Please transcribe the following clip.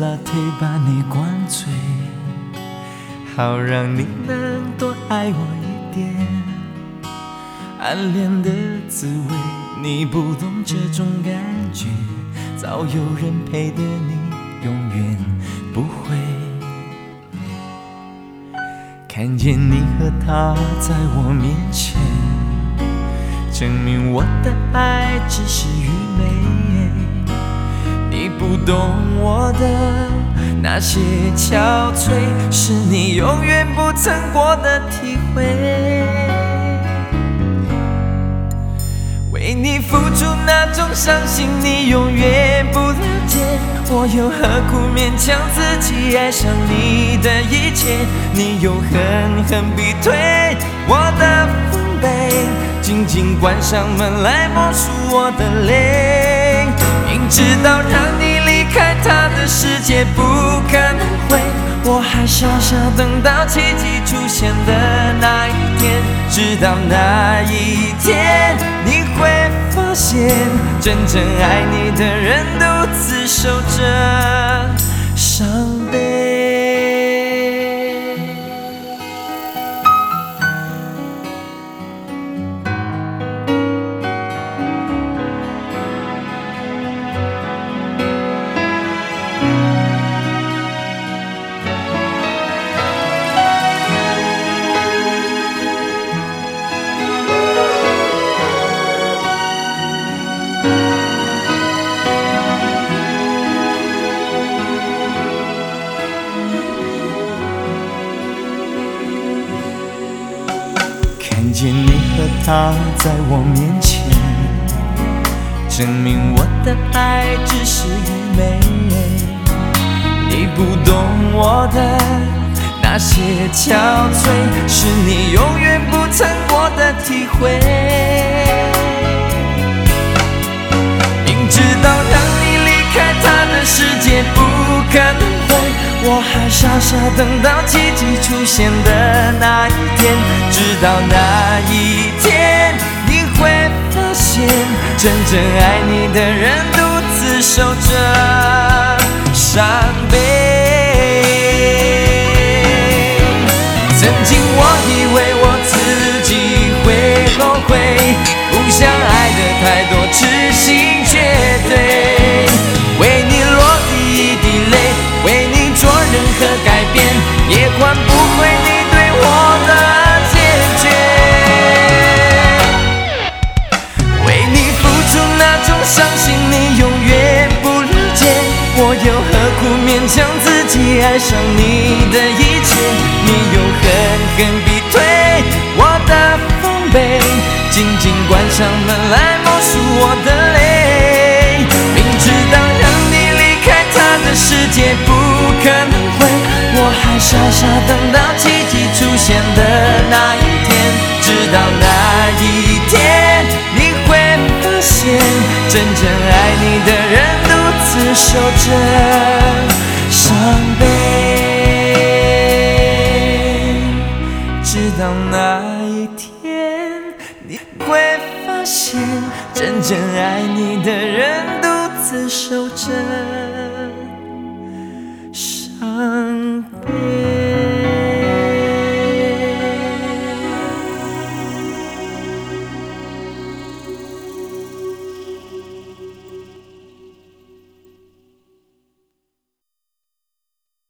腿把你灌醉，好让你能多爱我一点。暗恋的滋味，你不懂这种感觉，早有人陪的你永远不会。看见你和他在我面前，证明我的爱只是愚昧。你不懂我的那些憔悴，是你永远不曾过的体会。为你付出那种伤心，你永远不了解。我又何苦勉强自己爱上你的一切？你又狠狠逼退我的防备，紧紧关上门来默数我的泪。明知道让你离开他的世界不可能会，我还傻傻等到奇迹出现的那一天。直到那一天，你会发现，真正爱你的人独自守着伤悲。看见你和他在我面前，证明我的爱只是愚昧。你不懂我的那些憔悴，是你永远不曾过的体会。明知道让你离开他的世界不可能会，我还傻傻等到奇迹出现的那一天。直到那一天，你会发现，真正爱你的人独自守着伤悲。曾经我以为我自己会后悔，不想爱的太多，痴心绝对。为你落第一滴泪，为你做任何改变，也换不回你对我的坚决。为你付出那种伤心，你永远不了解。我又何苦勉强自己爱上你的一切？你又狠狠逼退我的防备，紧紧关上门来默数我的泪。明知道让你离开他的世界不可能会，我还傻傻等到奇迹出现的那一天。直到那一天，你会发现，真正爱你的人独自守着伤悲。直到那一天，你会发现，真正爱你的人独自守着伤悲。